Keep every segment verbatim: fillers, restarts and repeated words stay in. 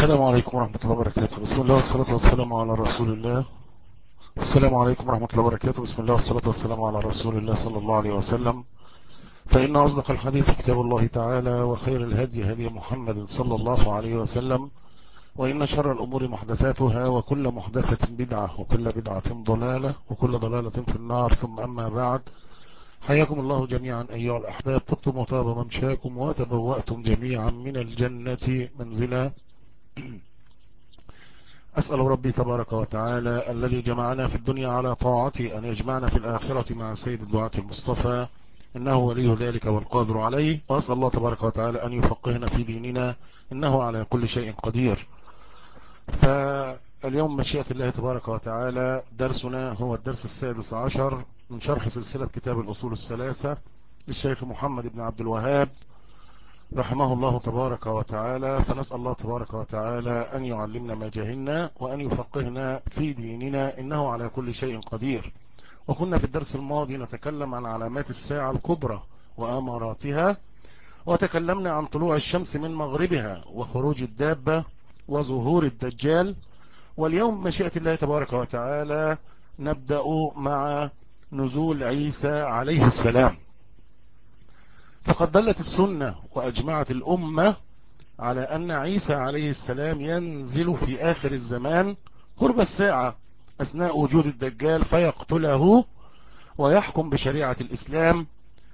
السلام عليكم ورحمة الله وبركاته. بسم الله والصلاة والسلام على رسول الله. السلام عليكم ورحمة الله وبركاته. بسم الله والصلاة والسلام على رسول الله صلى الله عليه وسلم. فإن أصدق الحديث كتاب الله تعالى، وخير الهدي هدي محمد صلى الله عليه وسلم، وإن شر الأمور محدثاتها، وكل محدثة بدعة، وكل بدعة ضلالة، وكل ضلالة في النار. ثم أما بعد، حياكم الله جميعا أيها الأحباب. طبتم وطاب ممشاكم، وتبوأتم جميعا من الجنة منزلا. أسأل ربي تبارك وتعالى الذي جمعنا في الدنيا على طاعته أن يجمعنا في الآخرة مع سيد الدعاة المصطفى، إنه ولي ذلك والقادر عليه. وأسأل الله تبارك وتعالى أن يفقهنا في ديننا، إنه على كل شيء قدير. فاليوم مشيئة الله تبارك وتعالى درسنا هو الدرس السادس عشر من شرح سلسلة كتاب الأصول الثلاثة للشيخ محمد بن عبد الوهاب رحمه الله تبارك وتعالى. فنسأل الله تبارك وتعالى أن يعلمنا ما جهلنا، وأن يفقهنا في ديننا، إنه على كل شيء قدير. وكنا في الدرس الماضي نتكلم عن علامات الساعة الكبرى وأماراتها، وتكلمنا عن طلوع الشمس من مغربها، وخروج الدابة، وظهور الدجال. واليوم مشيئة الله تبارك وتعالى نبدأ مع نزول عيسى عليه السلام. فقد دلت السنة وأجمعت الأمة على أن عيسى عليه السلام ينزل في آخر الزمان قرب الساعة أثناء وجود الدجال، فيقتله ويحكم بشريعة الإسلام،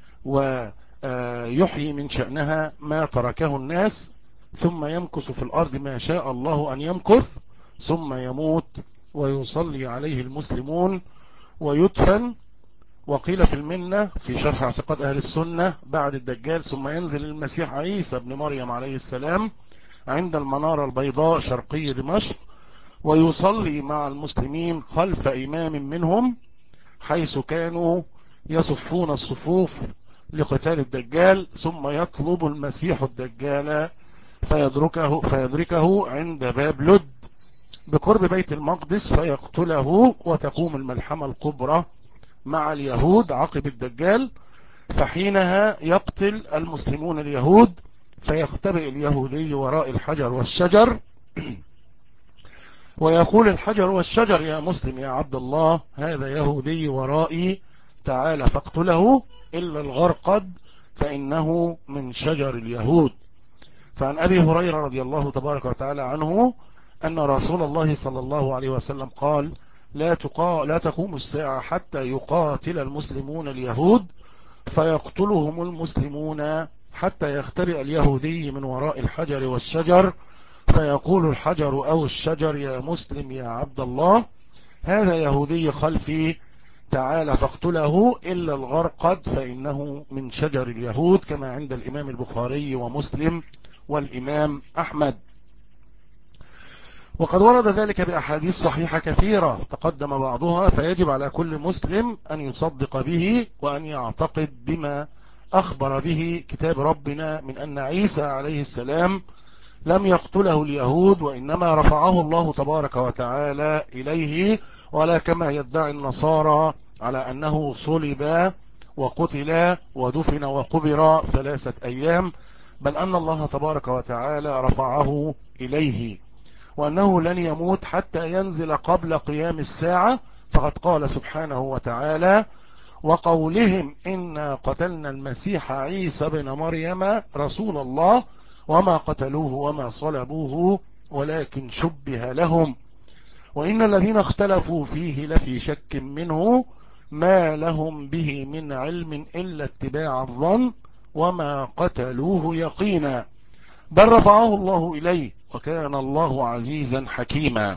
ويحيي من شأنها ما تركه الناس، ثم يمكث في الأرض ما شاء الله أن يمكث، ثم يموت ويصلي عليه المسلمون ويدفن. وقيل في المنة في شرح اعتقاد أهل السنة بعد الدجال ثم ينزل المسيح عيسى ابن مريم عليه السلام عند المنارة البيضاء شرقي دمشق، ويصلي مع المسلمين خلف إمام منهم، حيث كانوا يصفون الصفوف لقتال الدجال. ثم يطلب المسيح الدجال فيدركه, فيدركه عند باب لد بقرب بيت المقدس فيقتله، وتقوم الملحمة الكبرى مع اليهود عقب الدجال. فحينها يقتل المسلمون اليهود، فيختبئ اليهودي وراء الحجر والشجر، ويقول الحجر والشجر: يا مسلم يا عبد الله، هذا يهودي ورائي، تعال فاقتله، إلا الغرقد فإنه من شجر اليهود. فعن أبي هريرة رضي الله تبارك وتعالى عنه أن رسول الله صلى الله عليه وسلم قال: لا, تقا... لا تقوم الساعة حتى يقاتل المسلمون اليهود، فيقتلهم المسلمون حتى يختبئ اليهودي من وراء الحجر والشجر، فيقول الحجر أو الشجر: يا مسلم يا عبد الله، هذا يهودي خلفي، تعال فاقتله، إلا الغرقد فإنه من شجر اليهود، كما عند الإمام البخاري ومسلم والإمام أحمد. وقد ورد ذلك بأحاديث صحيحة كثيرة تقدم بعضها، فيجب على كل مسلم أن يصدق به وأن يعتقد بما أخبر به كتاب ربنا من أن عيسى عليه السلام لم يقتله اليهود، وإنما رفعه الله تبارك وتعالى إليه، ولا كما يدعي النصارى على أنه صلب وقتل ودفن وقبر ثلاثة أيام، بل أن الله تبارك وتعالى رفعه إليه، وأنه لن يموت حتى ينزل قبل قيام الساعة. فقد قال سبحانه وتعالى: وقولهم إنا قتلنا المسيح عيسى بن مريم رسول الله وما قتلوه وما صلبوه ولكن شبه لهم وإن الذين اختلفوا فيه لفي شك منه ما لهم به من علم إلا اتباع الظن وما قتلوه يقينا بل رفعه الله إليه وكان الله عزيزا حكيما.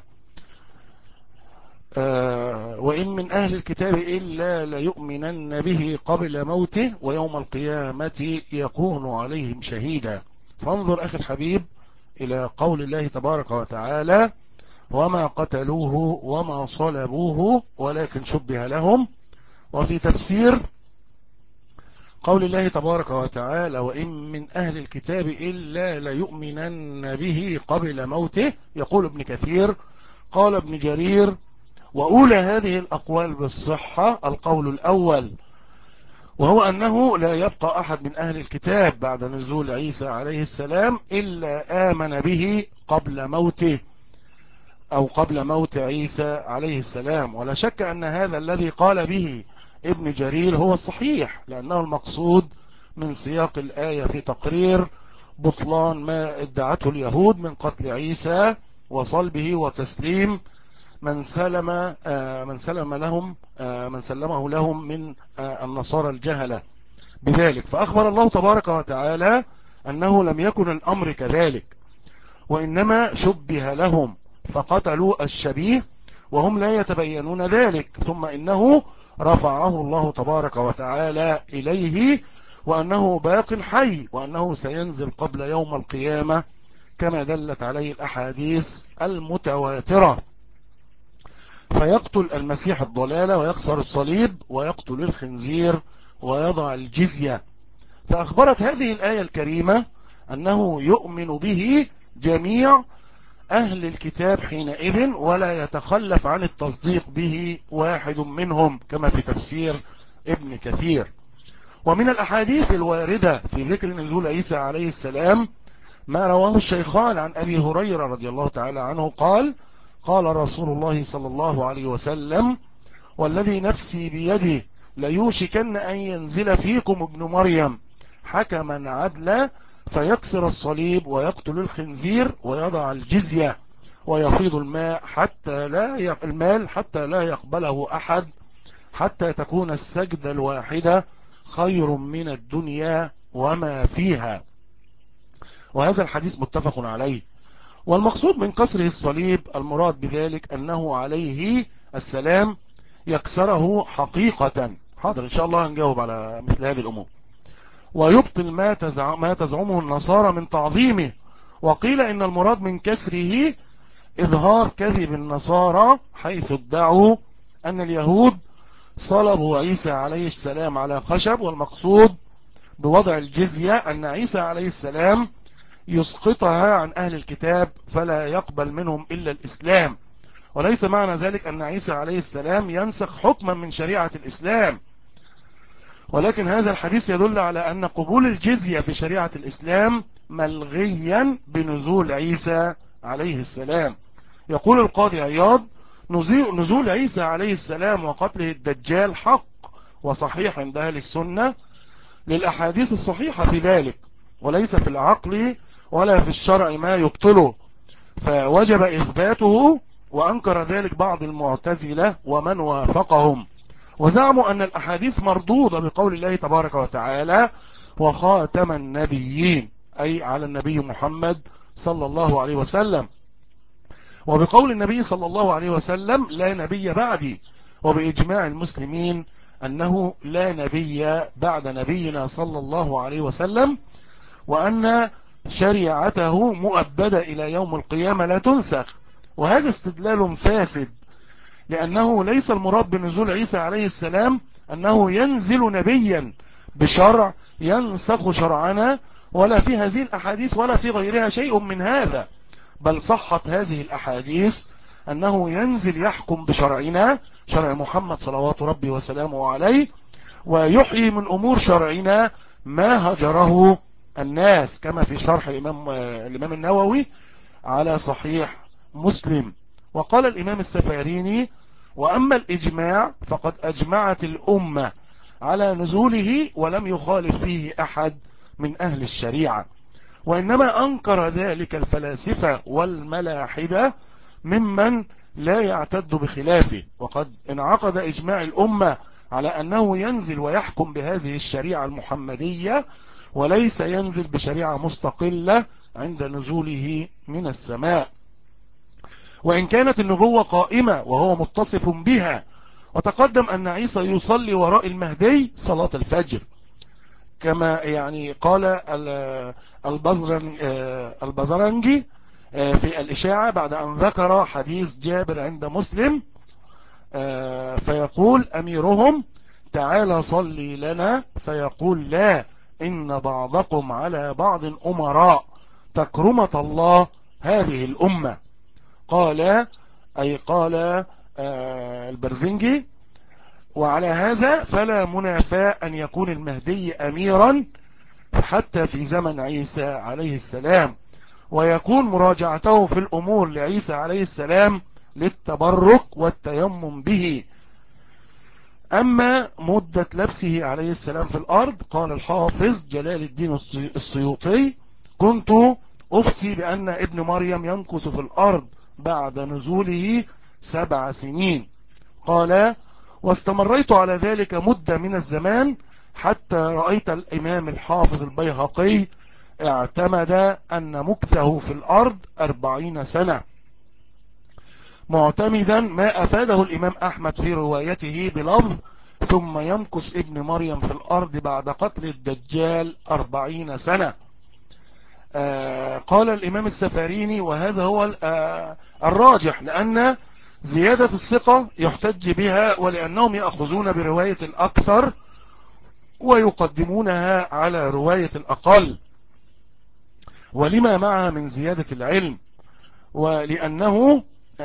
آه وإن من أهل الكتاب إلا ليؤمنن به قبل موته ويوم القيامة يكون عليهم شهيدا. فانظر أخي الحبيب إلى قول الله تبارك وتعالى: وما قتلوه وما صلبوه ولكن شبه لهم. وفي تفسير قول الله تبارك وتعالى: وإن من أهل الكتاب إلا ليؤمنن به قبل موته، يقول ابن كثير: قال ابن جرير: وأولى هذه الأقوال بالصحة القول الأول، وهو أنه لا يبقى أحد من أهل الكتاب بعد نزول عيسى عليه السلام إلا آمن به قبل موته أو قبل موت عيسى عليه السلام. ولا شك أن هذا الذي قال به ابن جرير هو الصحيح، لأنه المقصود من سياق الآية في تقرير بطلان ما ادعته اليهود من قتل عيسى وصلبه وتسليم من سلم من سلم لهم من سلمه لهم من النصارى الجهلة بذلك. فأخبر الله تبارك وتعالى أنه لم يكن الأمر كذلك، وإنما شبه لهم فقتلوا الشبيه وهم لا يتبينون ذلك، ثم إنه رفعه الله تبارك وتعالى إليه، وأنه باق حي، وأنه سينزل قبل يوم القيامة كما دلت عليه الأحاديث المتواترة، فيقتل المسيح الضلالة ويكسر الصليب ويقتل الخنزير ويضع الجزية. فأخبرت هذه الآية الكريمة أنه يؤمن به جميع أهل الكتاب حينئذ، ولا يتخلف عن التصديق به واحد منهم، كما في تفسير ابن كثير. ومن الأحاديث الواردة في ذكر نزول عيسى عليه السلام ما رواه الشيخان عن أبي هريرة رضي الله تعالى عنه قال: قال رسول الله صلى الله عليه وسلم: والذي نفسي بيده ليوشكن أن ينزل فيكم ابن مريم حكما عدلا فيكسر الصليب ويقتل الخنزير ويضع الجزية ويفيض الماء حتى لا ي... المال حتى لا يقبله أحد، حتى تكون السجدة الواحدة خير من الدنيا وما فيها. وهذا الحديث متفق عليه. والمقصود من كسره الصليب المراد بذلك أنه عليه السلام يكسره حقيقة. حاضر إن شاء الله هنجاوب على مثل هذه الأمور. ويبطل ما تزعم ما تزعمه النصارى من تعظيمه. وقيل إن المراد من كسره إظهار كذب النصارى حيث ادعوا أن اليهود صلبوا عيسى عليه السلام على خشب، والمقصود بوضع الجزية أن عيسى عليه السلام يسقطها عن أهل الكتاب فلا يقبل منهم إلا الإسلام. وليس معنى ذلك أن عيسى عليه السلام ينسخ حكما من شريعة الإسلام، ولكن هذا الحديث يدل على أن قبول الجزية في شريعة الإسلام ملغيا بنزول عيسى عليه السلام. يقول القاضي عياض: نزول عيسى عليه السلام وقتله الدجال حق وصحيح عند أهل السنة للأحاديث الصحيحة في ذلك، وليس في العقل ولا في الشرع ما يبطله، فوجب إثباته. وأنكر ذلك بعض المعتزلة ومن وافقهم، وزعموا أن الأحاديث مردودة بقول الله تبارك وتعالى: وخاتم النبيين، أي على النبي محمد صلى الله عليه وسلم، وبقول النبي صلى الله عليه وسلم: لا نبي بعدي، وبإجماع المسلمين أنه لا نبي بعد نبينا صلى الله عليه وسلم، وأن شريعته مؤبدة إلى يوم القيامة لا تنسخ. وهذا استدلال فاسد، لأنه ليس المراد بنزول عيسى عليه السلام أنه ينزل نبيا بشرع ينسخ شرعنا، ولا في هذه الأحاديث ولا في غيرها شيء من هذا، بل صحت هذه الأحاديث أنه ينزل يحكم بشرعنا، شرع محمد صلوات ربي وسلامه عليه، ويحيي من أمور شرعنا ما هجره الناس، كما في شرح الإمام, الإمام النووي على صحيح مسلم. وقال الإمام السفاريني: وأما الإجماع فقد أجمعت الأمة على نزوله ولم يخالف فيه أحد من أهل الشريعة، وإنما أنكر ذلك الفلاسفة والملاحدة ممن لا يعتد بخلافه. وقد انعقد إجماع الأمة على أنه ينزل ويحكم بهذه الشريعة المحمدية، وليس ينزل بشريعة مستقلة عند نزوله من السماء، وإن كانت النبوة قائمة وهو متصف بها. وتقدم أن عيسى يصلي وراء المهدي صلاة الفجر، كما يعني قال البزرنجي في الإشاعة بعد أن ذكر حديث جابر عند مسلم، فيقول أميرهم: تعالى صلي لنا، فيقول: لا، إن بعضكم على بعض أمراء، تكرمة الله هذه الأمة. قال أي قال البرزنجي: وعلى هذا فلا منافاة أن يكون المهدي أميرا حتى في زمن عيسى عليه السلام، ويكون مراجعته في الأمور لعيسى عليه السلام للتبرك والتيمم به. أما مدة لبسه عليه السلام في الأرض، قال الحافظ جلال الدين السيوطي: كنت أفتي بأن ابن مريم يمكث في الأرض بعد نزوله سبع سنين. قال: واستمريت على ذلك مدة من الزمان حتى رأيت الإمام الحافظ البيهقي اعتمد أن مكثه في الأرض أربعين سنة، معتمدا ما أفاده الإمام أحمد في روايته بلفظ: ثم يمكث ابن مريم في الأرض بعد قتل الدجال أربعين سنة. آه قال الإمام السفاريني: وهذا هو آه الراجح، لأن زيادة الثقة يحتج بها، ولأنهم يأخذون برواية الأكثر ويقدمونها على رواية الأقل، ولما معها من زيادة العلم، ولأنه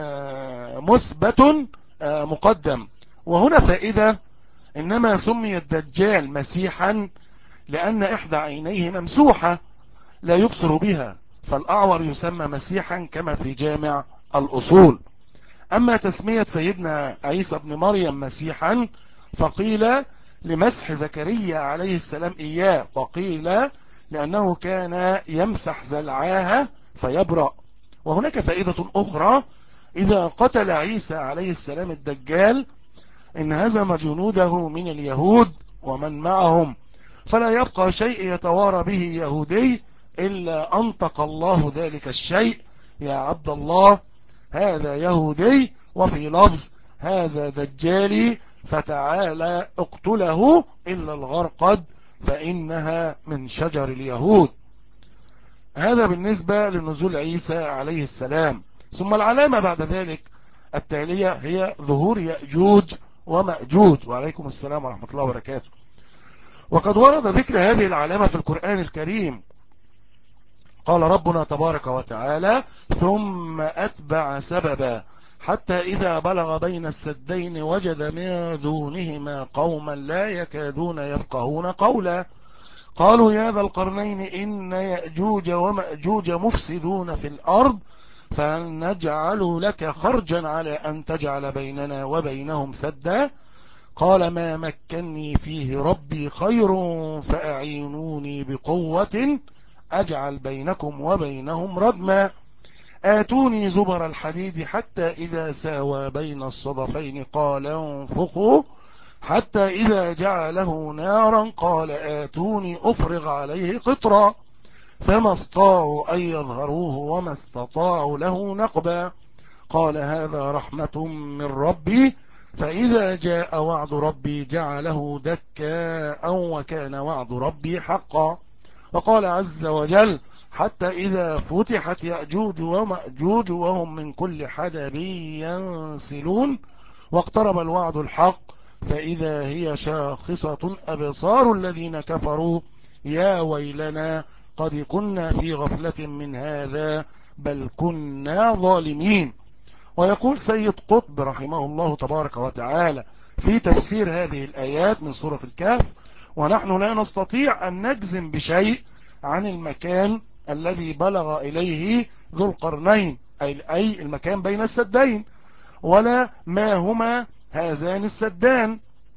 مثبت مقدم. وهنا فائدة: إنما سمي الدجال مسيحا لأن إحدى عينيه ممسوحة لا يبصر بها، فالأعور يسمى مسيحا كما في جامع الأصول. أما تسمية سيدنا عيسى بن مريم مسيحا فقيل لمسح زكريا عليه السلام إياه، وقيل لأنه كان يمسح زلعاها فيبرأ. وهناك فائدة أخرى: إذا قتل عيسى عليه السلام الدجال إن هزم جنوده من اليهود ومن معهم، فلا يبقى شيء يتوارى به يهودي إلا أنطق الله ذلك الشيء: يا عبد الله هذا يهودي، وفي لفظ: هذا دجالي، فتعالى اقتله إلا الغرقد فإنها من شجر اليهود. هذا بالنسبة لنزول عيسى عليه السلام. ثم العلامة بعد ذلك التالية هي ظهور يأجوج ومأجوج. وعليكم السلام ورحمة الله وبركاته. وقد ورد ذكر هذه العلامة في القرآن الكريم. قال ربنا تبارك وتعالى: ثم أتبع سببا حتى إذا بلغ بين السدين وجد من دونهما قوما لا يكادون يفقهون قولا قالوا يا ذا القرنين إن يأجوج ومأجوج مفسدون في الأرض فهل نجعل لك خرجا على أن تجعل بيننا وبينهم سدا قال ما مكني فيه ربي خير فأعينوني بقوة أجعل بينكم وبينهم ردما آتوني زبر الحديد حتى إذا ساوى بين الصدفين قال انفخوا حتى إذا جعله نارا قال آتوني أفرغ عليه قطرا فما استطاعوا أن يظهروه وما استطاعوا له نقبا قال هذا رحمة من ربي فإذا جاء وعد ربي جعله دكاء وكان وعد ربي حقا. وقال عز وجل حتى إذا فتحت يأجوج ومأجوج وهم من كل حدب ينسلون واقترب الوعد الحق فإذا هي شاخصة أبصار الذين كفروا يا ويلنا قد كنا في غفلة من هذا بل كنا ظالمين. ويقول سيد قطب رحمه الله تبارك وتعالى في تفسير هذه الآيات من سورة الكهف ونحن لا نستطيع أن نجزم بشيء عن المكان الذي بلغ إليه ذو القرنين أي المكان بين السدين ولا ما هما هذان السدان.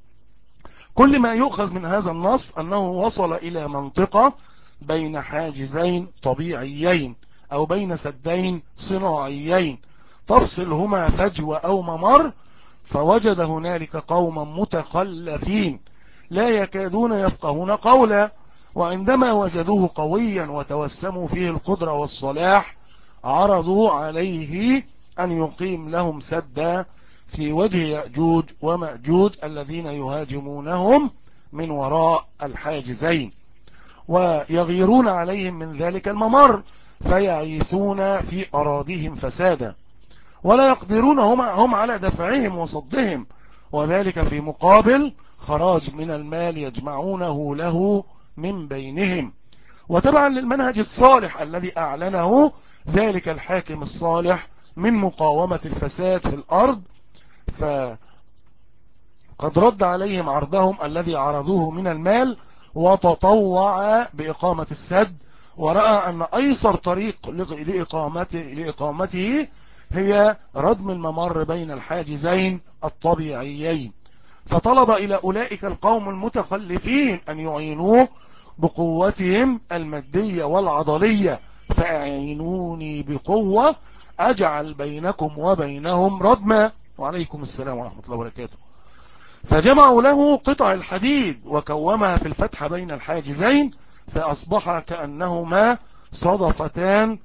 كل ما يؤخذ من هذا النص أنه وصل إلى منطقة بين حاجزين طبيعيين أو بين سدين صناعيين تفصلهما فجوة أو ممر فوجد هنالك قوما متخلفين لا يكادون يفقهون قولا وعندما وجدوه قويا وتوسموا فيه القدرة والصلاح عرضوا عليه أن يقيم لهم سدا في وجه يأجوج ومأجوج الذين يهاجمونهم من وراء الحاجزين ويغيرون عليهم من ذلك الممر فيعيثون في أراضيهم فسادا ولا يقدرون هم, هم على دفعهم وصدهم وذلك في مقابل خراج من المال يجمعونه له من بينهم وتبعا للمنهج الصالح الذي أعلنه ذلك الحاكم الصالح من مقاومة الفساد في الأرض. قد رد عليهم عرضهم الذي عرضوه من المال، وتطوع بإقامة السد، ورأى أن أيسر طريق لإقامته, لإقامته هي ردم الممر بين الحاجزين الطبيعيين، فطلب إلى أولئك القوم المتخلفين أن يعينوه بقوتهم المادية والعضلية، فأعينوني بقوة أجعل بينكم وبينهم ردما. وعليكم السلام ورحمة الله وبركاته. فجمعوا له قطع الحديد وكومها في الفتحة بين الحاجزين، فأصبح كأنهما صدفتان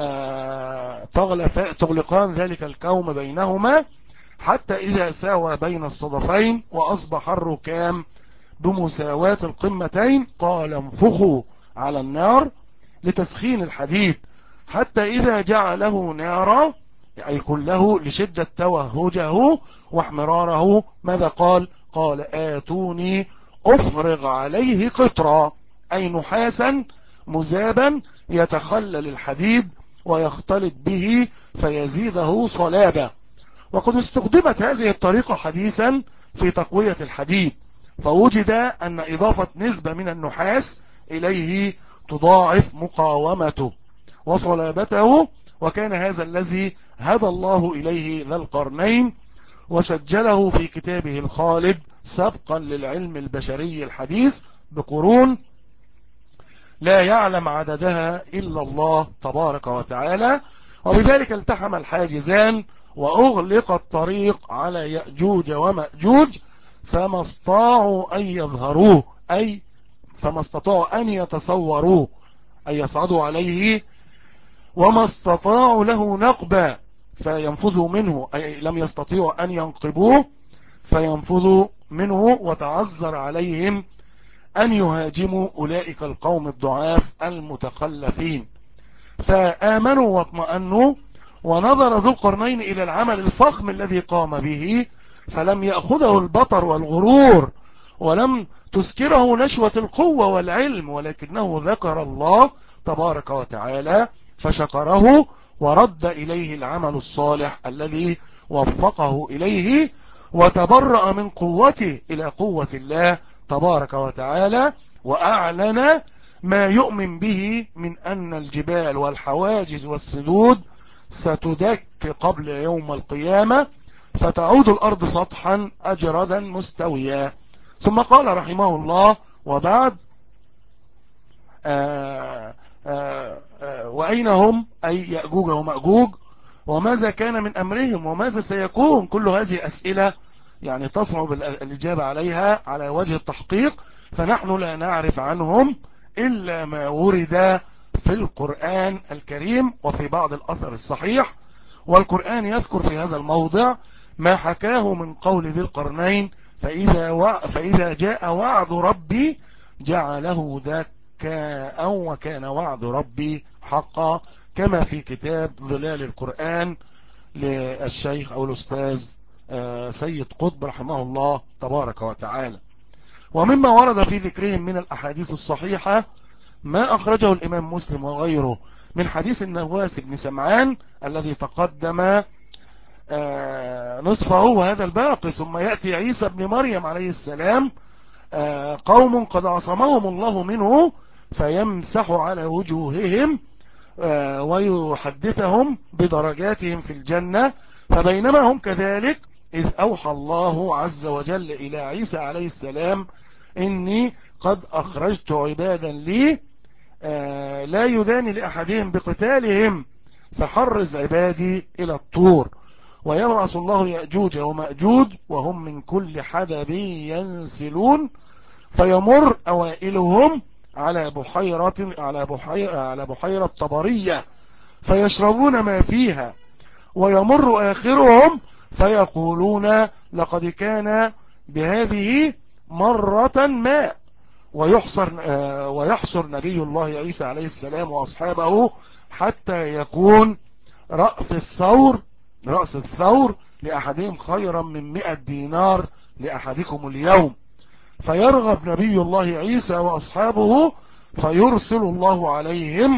تغلقان ذلك الكوم بينهما، حتى إذا ساوى بين الصدفين وأصبح الركام بمساواة القمتين، قال انفخوا على النار لتسخين الحديد، حتى إذا جعله نارا، أي كله لشدة توهجه واحمراره، ماذا قال؟ قال آتوني أفرغ عليه قطرا، أي نحاسا مذابا يتخلل الحديد ويختلط به فيزيده صلابة. وقد استخدمت هذه الطريقة حديثا في تقوية الحديد، فوجد أن إضافة نسبة من النحاس إليه تضاعف مقاومته وصلابته، وكان هذا الذي هدى الله إليه ذا القرنين وسجله في كتابه الخالد سبقا للعلم البشري الحديث بقرون لا يعلم عددها إلا الله تبارك وتعالى. وبذلك التحم الحاجزان وأغلق الطريق على يأجوج ومأجوج، فما استطاعوا أن يظهروه، أي فما استطاعوا أن يتصوروه أي يصعدوا عليه، وما استطاعوا له نقبا فينفذوا منه، أي لم يستطيعوا أن ينقبوه فينفذوا منه، وتعذر عليهم أن يهاجموا أولئك القوم الضعاف المتخلفين، فآمنوا واطمأنوا. ونظر ذو القرنين إلى العمل الفخم الذي قام به، فلم يأخذه البطر والغرور، ولم تسكره نشوة القوة والعلم، ولكنه ذكر الله تبارك وتعالى فشكره ورد إليه العمل الصالح الذي وفقه إليه، وتبرأ من قوته إلى قوة الله تبارك وتعالى، وأعلن ما يؤمن به من أن الجبال والحواجز والسدود ستدك قبل يوم القيامة، فتعود الأرض سطحا أجردا مستويا. ثم قال رحمه الله: وبعد آآ آآ آآ وأين هم؟ أي يأجوج ومأجوج، وماذا كان من أمرهم، وماذا سيكون؟ كل هذه أسئلة يعني تصعب الإجابة عليها على وجه التحقيق، فنحن لا نعرف عنهم إلا ما ورد في القرآن الكريم وفي بعض الأثر الصحيح. والقرآن يذكر في هذا الموضع ما حكاه من قول ذي القرنين: فإذا, و... فإذا جاء وعد ربي جعله دكاء وكان وعد ربي حقا، كما في كتاب ظلال القرآن للشيخ أو الأستاذ سيد قطب رحمه الله تبارك وتعالى. ومما ورد في ذكرهم من الأحاديث الصحيحة ما أخرجه الإمام مسلم وغيره من حديث النواس بن سمعان الذي تقدم نصفه وهذا الباقي. ثم يأتي عيسى بن مريم عليه السلام قوم قد عصمهم الله منه فيمسح على وجوههم ويحدثهم بدرجاتهم في الجنة. فبينما هم كذلك إذ أوحى الله عز وجل إلى عيسى عليه السلام: إني قد أخرجت عبادا لي لا يداني لأحدهم بقتالهم فحرز عبادي إلى الطور. ويبعث الله يأجوج ومأجوج وهم من كل حدب ينسلون، فيمر أوائلهم على بحيرة على بحيرة على بحيرة طبرية فيشربون ما فيها، ويمر آخرهم فيقولون: لقد كان بهذه مرة ماء. ويحصر ويحصر نبي الله عيسى عليه السلام وأصحابه حتى يكون رأس الثور رأس الثور لأحدهم خيرا من مئة دينار لأحدكم اليوم. فيرغب نبي الله عيسى وأصحابه فيرسل الله عليهم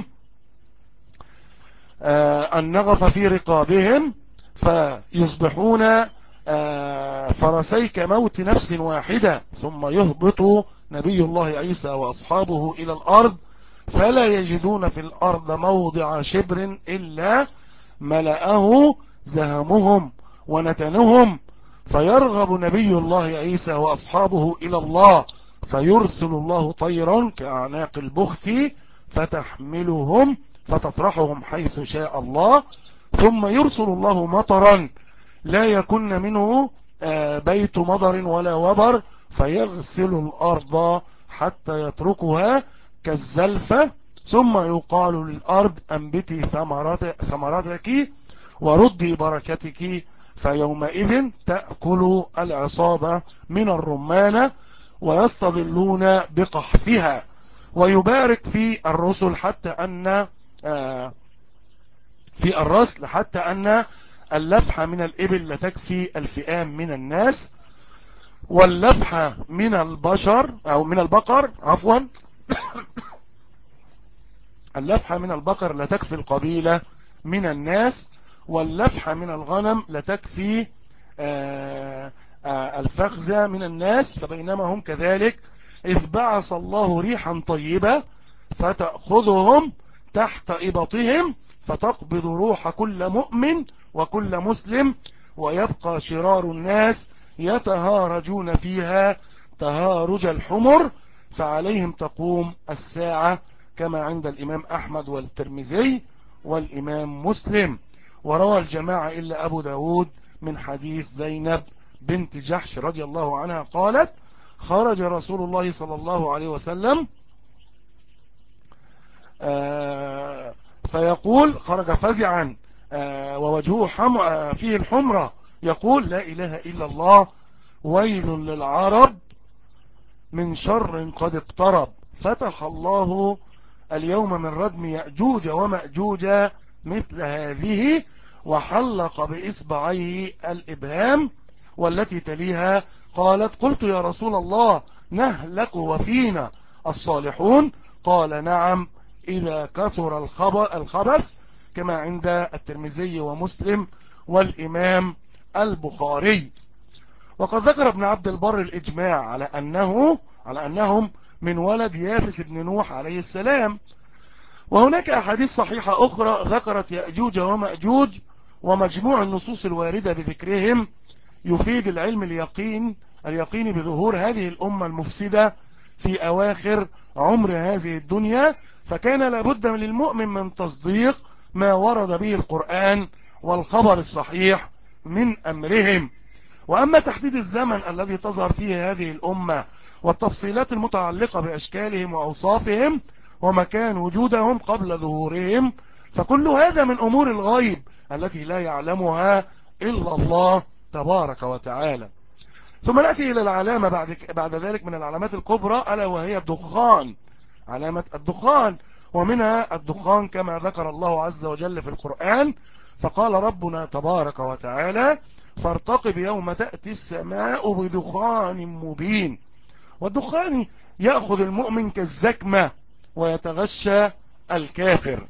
النغف في رقابهم فيصبحون فرسيك موت نفس واحدة، ثم يهبط نبي الله عيسى وأصحابه إلى الأرض فلا يجدون في الأرض موضع شبر إلا ملأه زهمهم ونتنهم، فيرغب نبي الله عيسى وأصحابه إلى الله، فيرسل الله طيرا كأعناق البخت فتحملهم فتطرحهم حيث شاء الله، ثم يرسل الله مطرا لا يكن منه بيت مضر ولا وبر، فيغسل الأرض حتى يتركها كالزلفة، ثم يقال للأرض أنبتي ثمرتك وردي بركتك، فيومئذ تأكل العصابة من الرمانة ويستظلون بقحفها، ويبارك في الرسل حتى أن في الرسل حتى أن اللفحة من الإبل لتكفي الفئام من الناس، واللفحة من البشر أو من البقر عفوا اللفحة من البقر لتكفي القبيلة من الناس، واللفحة من الغنم لتكفي الفخذة من الناس، فبينما هم كذلك إذ بعث الله ريحا طيبة فتأخذهم تحت إبطهم فتقبض روح كل مؤمن وكل مسلم، ويبقى شرار الناس يتهارجون فيها تهارج الحمر، فعليهم تقوم الساعة، كما عند الإمام أحمد والترمذي والإمام مسلم. وروى الجماعة إلا أبو داود من حديث زينب بنت جحش رضي الله عنها قالت: خرج رسول الله صلى الله عليه وسلم فيقول خرج فزعا ووجهه حم... فيه الحمرة يقول: لا إله إلا الله، ويل للعرب من شر قد اقترب، فتح الله اليوم من ردم يأجوج ومأجوج مثل هذه، وحلق بإصبعيه الإبهام، والتي تليها قالت: قلت يا رسول الله نهلك وفينا الصالحون؟ قال: نعم، إذا كثر الخبث، كما عند الترمذي ومسلم والإمام البخاري. وقد ذكر ابن عبد البر الإجماع على أنه على أنهم من ولد يافس بن نوح عليه السلام، وهناك أحاديث صحيحة أخرى ذكرت يأجوج ومأجوج، ومجموع النصوص الواردة بذكرهم يفيد العلم اليقين اليقين بظهور هذه الأمة المفسدة في أواخر عمر هذه الدنيا، فكان لابد للمؤمن من تصديق ما ورد به القرآن والخبر الصحيح من أمرهم. وأما تحديد الزمن الذي تظهر فيه هذه الأمة والتفصيلات المتعلقة بأشكالهم وأوصافهم ومكان وجودهم قبل ظهورهم، فكل هذا من أمور الغيب التي لا يعلمها إلا الله تبارك وتعالى. ثم نأتي إلى العلامة بعد بعد ذلك من العلامات الكبرى، ألا وهي الدخان، علامة الدخان، ومنها الدخان كما ذكر الله عز وجل في القرآن، فقال ربنا تبارك وتعالى: فارتقب يوم تأتي السماء بدخان مبين. والدخان يأخذ المؤمن كالزكمة ويتغشى الكافر.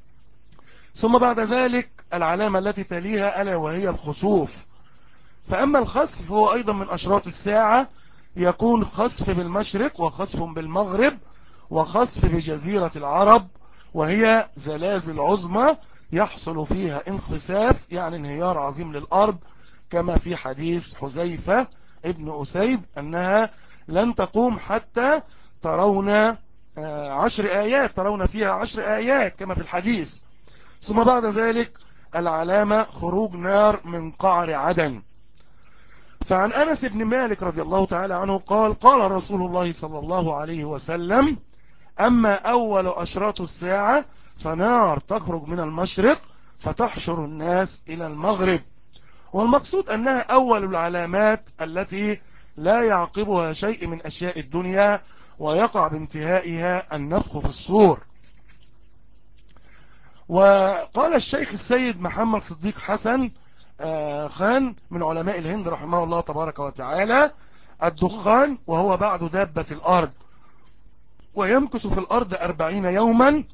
ثم بعد ذلك العلامة التي تليها ألا وهي الخسوف. فأما الخسف هو أيضا من أشراط الساعة، يكون خسف بالمشرق وخسف بالمغرب وخسف بجزيرة العرب، وهي زلازل عظمى يحصل فيها انخساف، يعني انهيار عظيم للأرض، كما في حديث حذيفة ابن أسيد أنها لن تقوم حتى ترون عشر آيات ترون فيها عشر آيات كما في الحديث. ثم بعد ذلك العلامة خروج نار من قعر عدن. فعن أنس بن مالك رضي الله تعالى عنه قال: قال رسول الله صلى الله عليه وسلم: أما أول أشراط الساعة فنار تخرج من المشرق فتحشر الناس إلى المغرب. والمقصود أنها أول العلامات التي لا يعقبها شيء من أشياء الدنيا، ويقع بانتهائها النفخ في الصور. وقال الشيخ السيد محمد صديق حسن خان من علماء الهند رحمه الله تبارك وتعالى: الدخان وهو بعد دابة الأرض، ويمكث في الأرض أربعين يوما،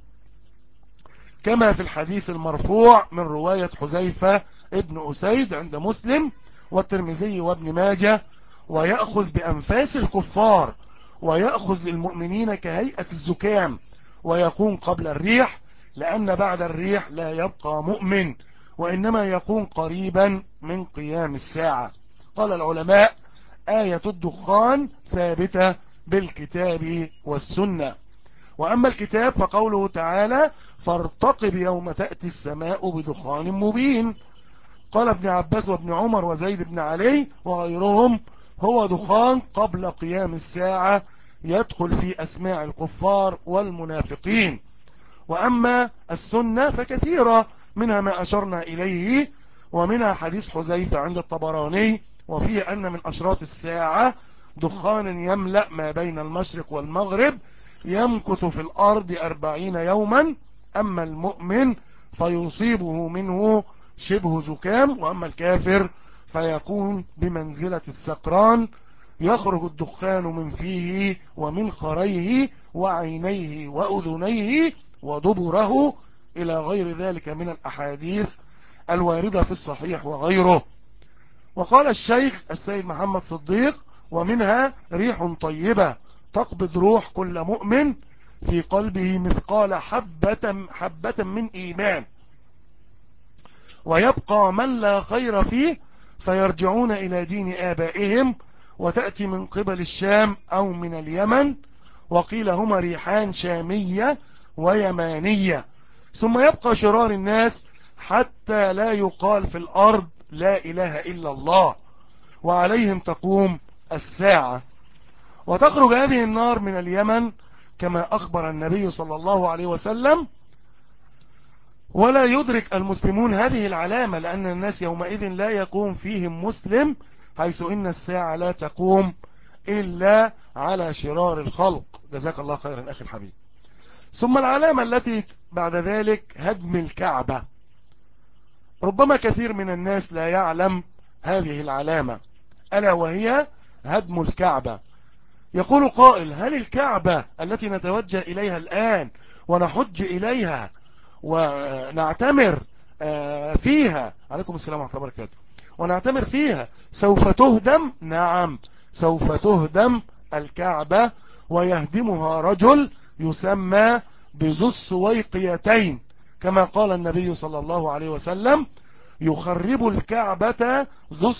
كما في الحديث المرفوع من رواية حذيفة ابن أسيد عند مسلم: والترمذي وابن ماجه، ويأخذ بأنفاس الكفار، ويأخذ المؤمنين كهيئة الزكام، ويكون قبل الريح، لأن بعد الريح لا يبقى مؤمن، وإنما يكون قريبا من قيام الساعة. قال العلماء: آية الدخان ثابتة بالكتاب والسنة. وأما الكتاب فقوله تعالى: فارتقب يوم تأتي السماء بدخان مبين. قال ابن عباس وابن عمر وزيد بن علي وغيرهم: هو دخان قبل قيام الساعة يدخل في أسماع الكفار والمنافقين. وأما السنة فكثيرة، منها ما أشرنا إليه، ومنها حديث حذيفة عند الطبراني، وفيه أن من أشراط الساعة دخان يملأ ما بين المشرق والمغرب يمكث في الأرض أربعين يوما، أما المؤمن فيصيبه منه شبه زكام، وأما الكافر فيكون بمنزلة السكران، يخرج الدخان من فيه ومن خريه وعينيه وأذنيه ودبره، إلى غير ذلك من الأحاديث الواردة في الصحيح وغيره. وقال الشيخ السيد محمد صديق: ومنها ريح طيبة تقبض روح كل مؤمن في قلبه مثقال حبة, حبة من إيمان، ويبقى من لا خير فيه فيرجعون إلى دين آبائهم، وتأتي من قبل الشام أو من اليمن، وقيل هما ريحان شامية ويمانية، ثم يبقى شرار الناس حتى لا يقال في الأرض لا إله إلا الله، وعليهم تقوم الساعة. وتخرج هذه النار من اليمن كما أخبر النبي صلى الله عليه وسلم، ولا يدرك المسلمون هذه العلامة، لأن الناس يومئذ لا يكون فيهم مسلم، حيث إن الساعة لا تقوم إلا على شرار الخلق. جزاك الله خيرا أخي الحبيب. ثم العلامة التي بعد ذلك هدم الكعبة. ربما كثير من الناس لا يعلم هذه العلامة، ألا وهي هدم الكعبة. يقول قائل: هل الكعبة التي نتوجه إليها الآن ونحج إليها ونعتمر فيها، عليكم السلام ورحمة الله وبركاته، ونعتمر فيها، سوف تهدم؟ نعم، سوف تهدم الكعبة، ويهدمها رجل يسمى بذو السويقيتين، كما قال النبي صلى الله عليه وسلم: يخرب الكعبة ذو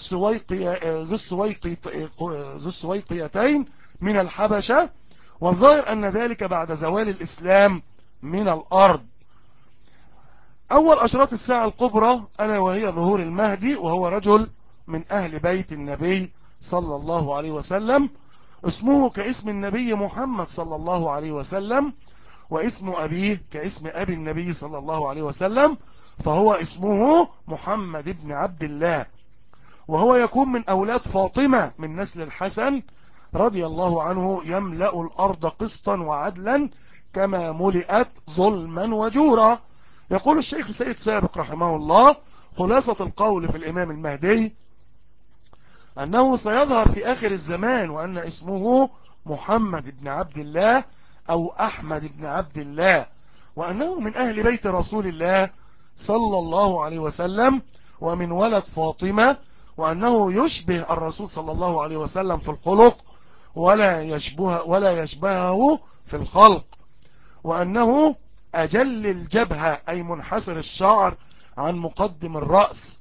السويقيتين من الحبشة. والظاهر أن ذلك بعد زوال الإسلام من الأرض. أول أشراط الساعة الكبرى ألا وهي ظهور المهدي، وهو رجل من أهل بيت النبي صلى الله عليه وسلم، اسمه كاسم النبي محمد صلى الله عليه وسلم، واسم أبيه كاسم أبي النبي صلى الله عليه وسلم، فهو اسمه محمد بن عبد الله، وهو يكون من أولاد فاطمة من نسل الحسن رضي الله عنه، يملأ الأرض قسطا وعدلا كما ملئت ظلما وجورا. يقول الشيخ سيد سابق رحمه الله: خلاصة القول في الإمام المهدي أنه سيظهر في آخر الزمان، وأن اسمه محمد بن عبد الله أو أحمد بن عبد الله، وأنه من أهل بيت رسول الله صلى الله عليه وسلم ومن ولد فاطمة، وأنه يشبه الرسول صلى الله عليه وسلم في الخلق ولا يشبه ولا يشبهه في الخلق، وأنه أجل الجبهة أي منحسر الشعر عن مقدم الرأس،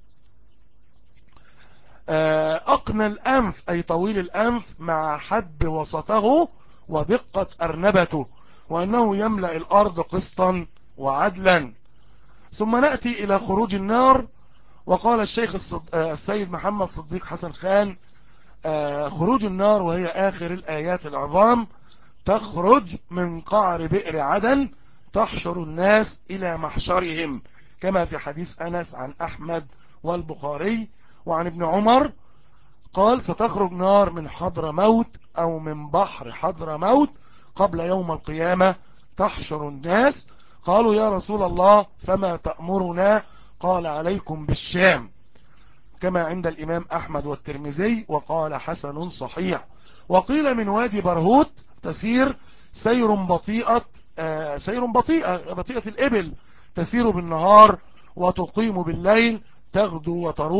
أقنى الأنف أي طويل الأنف مع حد وسطه ودقة أرنبته، وأنه يملأ الأرض قسطا وعدلا. ثم نأتي إلى خروج النار. وقال الشيخ السيد محمد صديق حسن خان: خروج النار وهي آخر الآيات العظام، تخرج من قعر بئر عدن تحشر الناس إلى محشرهم، كما في حديث أنس عن أحمد والبخاري. وعن ابن عمر قال: ستخرج نار من حضر موت أو من بحر حضر موت قبل يوم القيامة تحشر الناس. قالوا: يا رسول الله فما تأمرنا؟ قال: عليكم بالشام، كما عند الإمام أحمد والترمذي، وقال: حسن صحيح. وقيل من وادي برهوت تسير سير بطيئة آه سير بطيئة بطيئة الإبل، تسير بالنهار وتقيم بالليل، تغدو وتروح،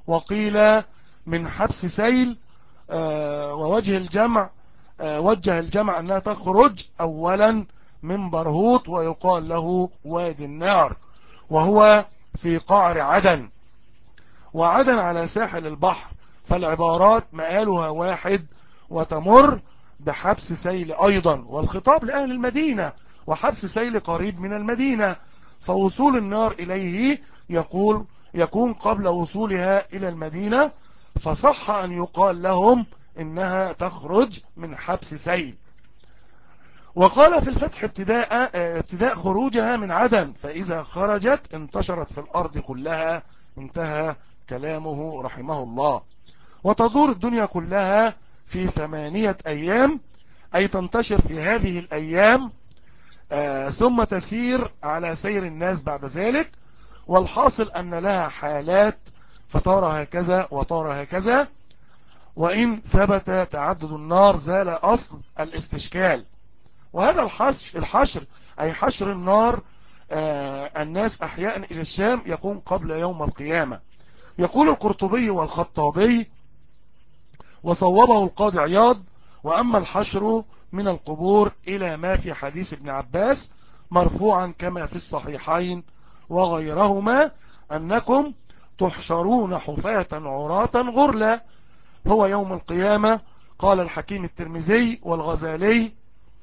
وقيل من حبس سيل، ووجه الجمع وجه الجمع أنها تخرج أولا من برهوت ويقال له وادي النار، وهو في قعر عدن، وعدن على ساحل البحر، فالعبارات مآلها واحد وتمر بحبس سيل أيضا، والخطاب لأهل المدينة، وحبس سيل قريب من المدينة، فوصول النار إليه يقول يكون قبل وصولها إلى المدينة، فصح أن يقال لهم إنها تخرج من حبس سيل. وقال في الفتح ابتداء, ابتداء خروجها من عدن، فإذا خرجت انتشرت في الأرض كلها، انتهى كلامه رحمه الله. وتدور الدنيا كلها في ثمانية أيام، أي تنتشر في هذه الأيام، آه ثم تسير على سير الناس بعد ذلك. والحاصل أن لها حالات، فترى هكذا وترى هكذا، وإن ثبت تعدد النار زال أصل الاستشكال. وهذا الحشر, الحشر أي حشر النار آه الناس أحياء إلى الشام يكون قبل يوم القيامة. يقول القرطبي والخطابي وصوبه القاضي عياض: وأما الحشر من القبور إلى ما في حديث ابن عباس مرفوعا كما في الصحيحين وغيرهما أنكم تحشرون حفاة عراة غرلا، هو يوم القيامة. قال الحكيم الترمذي والغزالي.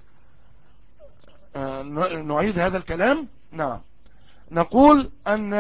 آه نعيد هذا الكلام. نعم، نقول أن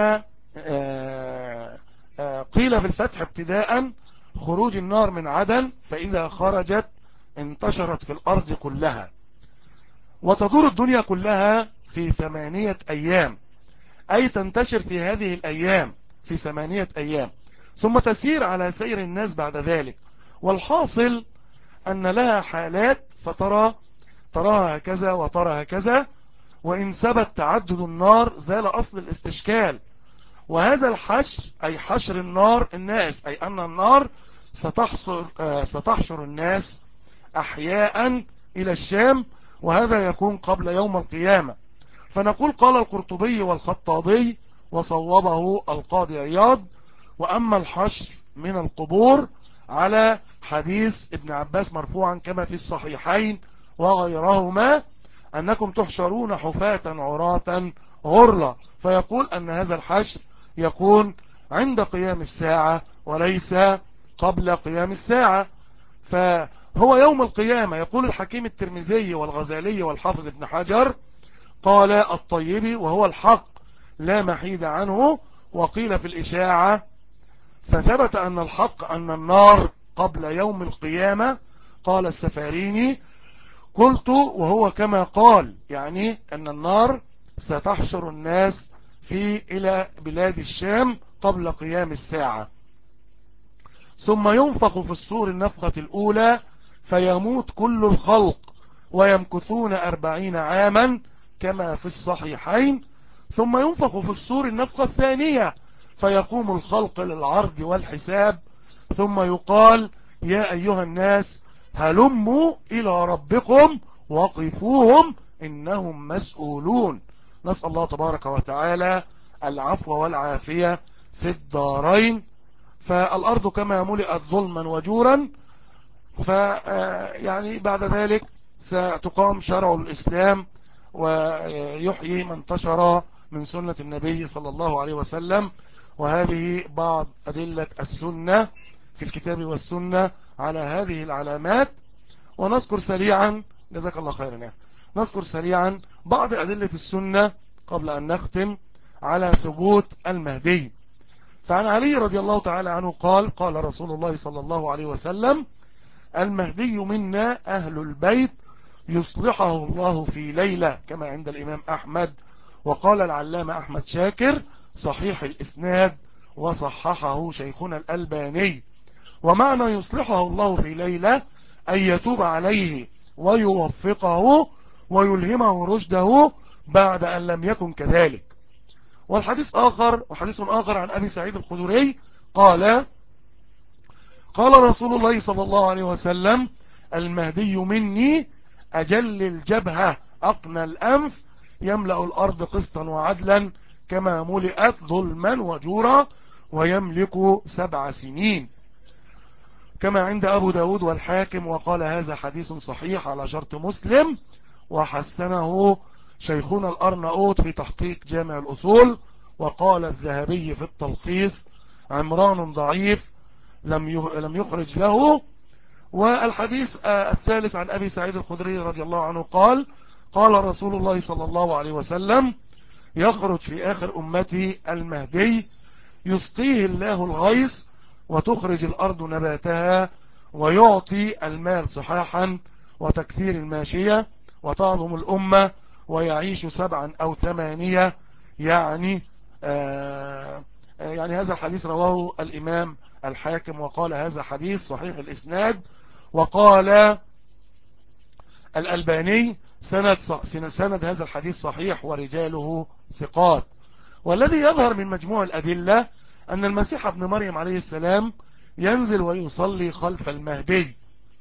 آه آه قيل في الفتح ابتداء خروج النار من عدن، فإذا خرجت انتشرت في الأرض كلها، وتدور الدنيا كلها في ثمانية أيام، أي تنتشر في هذه الأيام في ثمانية أيام، ثم تسير على سير الناس بعد ذلك. والحاصل أن لها حالات، فترى تراها هكذا وترى هكذا، وإن ثبت تعدد النار زال أصل الاستشكال. وهذا الحشر أي حشر النار الناس، أي أن النار ستحشر, ستحشر الناس أحياء إلى الشام، وهذا يكون قبل يوم القيامة. فنقول قال القرطبي والخطابي وصوبه القاضي عياض: وأما الحشر من القبور على حديث ابن عباس مرفوعا كما في الصحيحين وغيرهما أنكم تحشرون حفاة عراة غرلا، فيقول أن هذا الحشر يكون عند قيام الساعة وليس قبل قيام الساعة، فهو يوم القيامة. يقول الحكيم الترمذي والغزالي والحافظ ابن حجر قال الطيبي وهو الحق لا محيد عنه. وقيل في الإشاعة فثبت أن الحق أن النار قبل يوم القيامة. قال السفاريني قلت وهو كما قال، يعني أن النار ستحشر الناس في إلى بلاد الشام قبل قيام الساعة، ثم ينفخ في الصور النفخة الأولى فيموت كل الخلق ويمكثون أربعين عاما كما في الصحيحين، ثم ينفخ في الصور النفخة الثانية فيقوم الخلق للعرض والحساب، ثم يقال يا أيها الناس هلموا إلى ربكم وقفوهم إنهم مسؤولون. نسأل الله تبارك وتعالى العفو والعافية في الدارين. فالأرض كما ملئت ظلما وجورا، فيعني بعد ذلك ستقام شرع الإسلام ويحيي من انتشر من سنة النبي صلى الله عليه وسلم. وهذه بعض أدلة السنة في الكتاب والسنة على هذه العلامات. ونذكر سريعا جزاك الله خيرا نذكر سريعا بعض أدلة السنة قبل أن نختم على ثبوت المهدي. فعن علي رضي الله تعالى عنه قال قال رسول الله صلى الله عليه وسلم المهدي منا أهل البيت يصلحه الله في ليلة، كما عند الإمام أحمد. وقال العلامة أحمد شاكر صحيح الإسناد وصححه شيخنا الألباني. ومعنى يصلحه الله في ليلة أن يتوب عليه ويوفقه ويلهمه رشده بعد أن لم يكن كذلك. والحديث آخر وحديث آخر عن أبي سعيد الخدري قال قال رسول الله صلى الله عليه وسلم المهدي مني أجل الجبهة أقنى الأنف يملأ الأرض قسطا وعدلا كما ملئت ظلما وجورا. ويملك سبع سنين، كما عند أبو داود والحاكم، وقال هذا حديث صحيح على شرط مسلم، وحسنه شيخنا الأرناؤوط في تحقيق جامع الأصول. وقال الذهبي في التلخيص عمران ضعيف لم يخرج له. والحديث الثالث عن أبي سعيد الخدري رضي الله عنه قال قال رسول الله صلى الله عليه وسلم يخرج في آخر أمتي المهدي يسقيه الله الغيث وتخرج الأرض نباتها ويعطي المال صحاحا وتكثير الماشية وتعظم الأمة ويعيش سبعا أو ثمانية. يعني آه يعني هذا الحديث رواه الإمام الحاكم، وقال هذا حديث صحيح الإسناد. وقال الألباني سند, سند هذا الحديث صحيح ورجاله ثقات. والذي يظهر من مجموع الأدلة أن المسيح ابن مريم عليه السلام ينزل ويصلي خلف المهدي،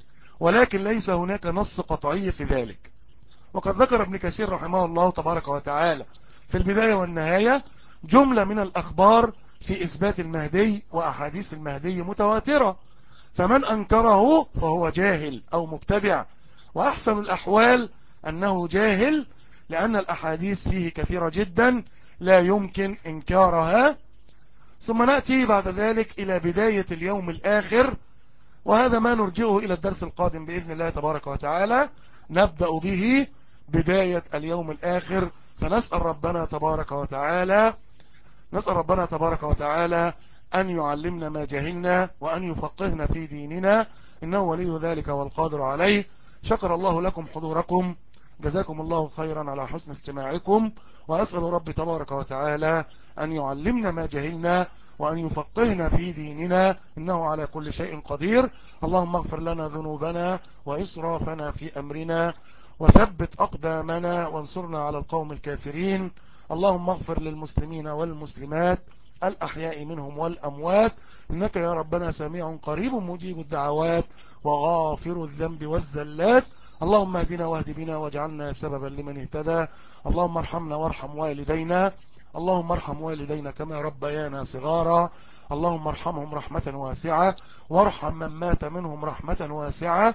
ولكن ليس هناك نص قطعي في ذلك. وقد ذكر ابن كثير رحمه الله تبارك وتعالى في البداية والنهاية جملة من الأخبار في إثبات المهدي وأحاديث المهدي متواترة، فمن أنكره فهو جاهل أو مبتدع، وأحسن الأحوال أنه جاهل، لأن الأحاديث فيه كثيرة جدا لا يمكن إنكارها. ثم نأتي بعد ذلك إلى بداية اليوم الآخر، وهذا ما نرجعه إلى الدرس القادم بإذن الله تبارك وتعالى، نبدأ به بداية اليوم الآخر. فنسأل ربنا تبارك وتعالى نسأل ربنا تبارك وتعالى أن يعلمنا ما جهلنا وأن يفقهنا في ديننا، إنه ولي ذلك والقادر عليه. شكر الله لكم حضوركم، جزاكم الله خيرا على حسن استماعكم، وأسأل ربي تبارك وتعالى أن يعلمنا ما جهلنا وأن يفقهنا في ديننا، إنه على كل شيء قدير. اللهم اغفر لنا ذنوبنا وإسرافنا في أمرنا وثبت أقدامنا وانصرنا على القوم الكافرين. اللهم اغفر للمسلمين والمسلمات الأحياء منهم والأموات، إنك يا ربنا سميع قريب مجيب الدعوات وغافر الذنب والزلات. اللهم اهدنا واهد بنا واجعلنا سببا لمن اهتدى. اللهم ارحمنا وارحم والدينا اللهم ارحم والدينا كما ربيانا صغارا. اللهم ارحمهم رحمة واسعة، وارحم من مات منهم رحمة واسعة.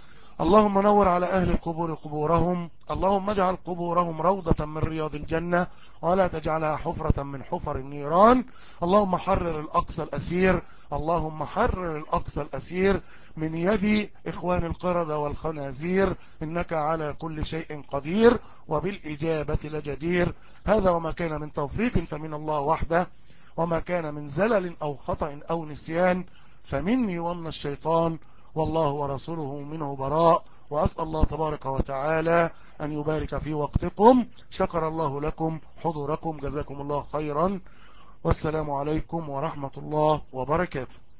اللهم نور على أهل القبور قبورهم، اللهم اجعل قبورهم روضة من رياض الجنة، ولا تجعلها حفرة من حفر النيران. اللهم حرر الأقصى الأسير اللهم حرر الأقصى الأسير من يد إخوان القردة والخنازير، إنك على كل شيء قدير وبالإجابة لجدير. هذا وما كان من توفيق فمن الله وحده، وما كان من زلل أو خطأ أو نسيان فمني ومن الشيطان، والله ورسوله منه براء. وأسأل الله تبارك وتعالى أن يبارك في وقتكم. شكر الله لكم حضوركم، جزاكم الله خيرا، والسلام عليكم ورحمة الله وبركاته.